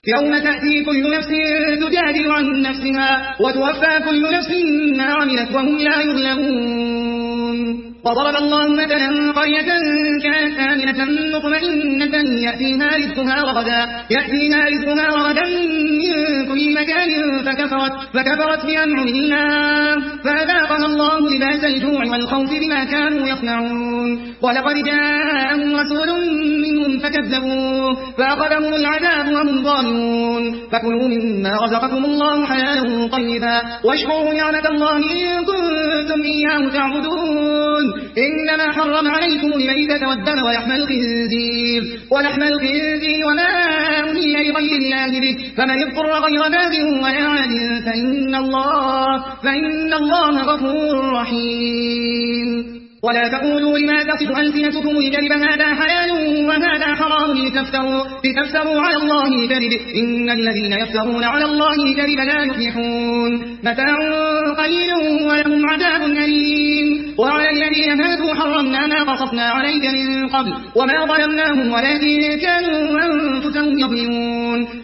يوم تأتي كل نفس تجادل عن نفسها وتوفى كل نفس ما عملت وهم لا يظلمون. وضرب الله مثلا قرية كانت آمنة مطمئنة يأتيها رزقها رغدا من كل مكان فكفرت بأنعم الله فأذاقها الله لباس الجوع والخوف بما كانوا يصنعون. ولقد جاءهم رسول منهم فكذبوه فأخذهم العذاب وهم ظالمون. فكلوا مما رزقكم الله حلالا طيبا واشكروا نعمة الله إن كنتم إياه تعبدون. إنما حرم عليكم الميتة والدم ولحم الخنزير وما أهل لغير الله به فمن اضطر غير باغ ولا عاد فإن الله غفور رحيم. ولا تقولوا لما تصف ألسنتكم الكذب هذا حلال وهذا حرام لتفتروا على الله الكذب إن الذين يفترون على الله الكذب لا يفلحون. متاع قليل ولهم عذاب أليم. وعلى الذين هادوا حرمنا ما قصصنا عليك من قبل وما ظلمناهم ولكن كانوا أنفسهم يظلمون.